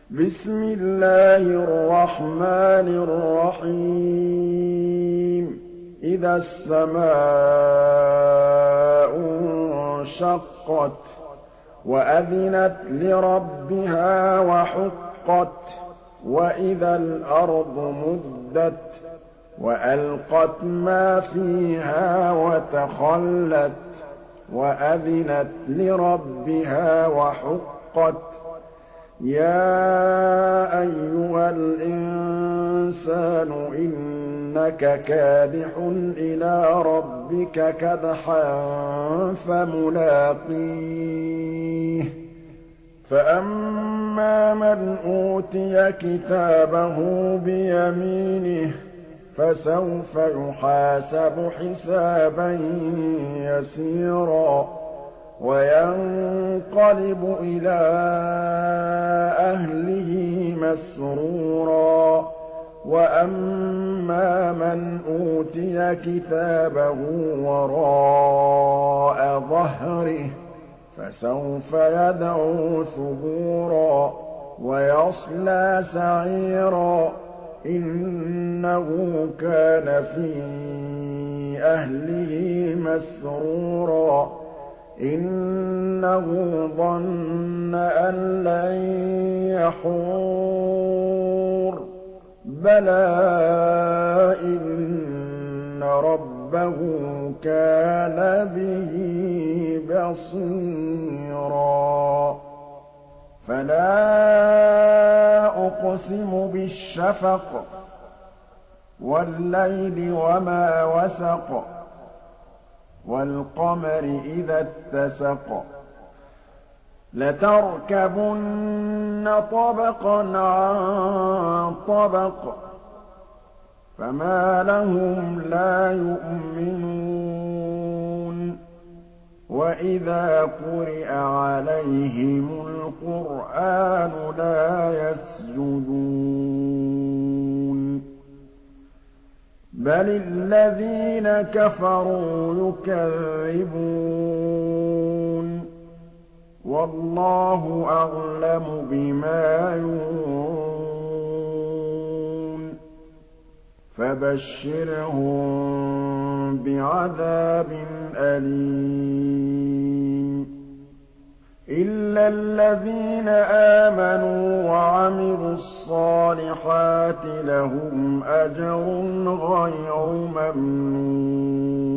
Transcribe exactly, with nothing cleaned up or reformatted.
بسم الله الرحمن الرحيم إذا السماء انشقت وأذنت لربها وحقت وإذا الأرض مدت وألقت ما فيها وتخلت وأذنت لربها وحقت يا أيها الإنسان إنك كادح إلى ربك كدحا فملاقيه فأما من أوتي كتابه بيمينه فسوف يحاسب حسابا يسيرا وينقلب إلى أهله مسرورا وأما من أوتي كتابه وراء ظهره فسوف يدعو ثبورا ويصلى سعيرا إنه كان في أهله مسرورا إنه ظن أن لن يحور بلى إن ربه كان به بصيرا فلا أقسم بالشفق والليل وما وسق والقمر إذا اتسق لتركبن طبقا عن طبق فما لهم لا يؤمنون وإذا قرئ عليهم القرآن لا يسجدون بل الذين كفروا يكذبون والله أعلم بما يوعون فبشرهم بعذاب أليم إلا الذين آمنوا وعملوا الصالحات لهم أجر غير ممنون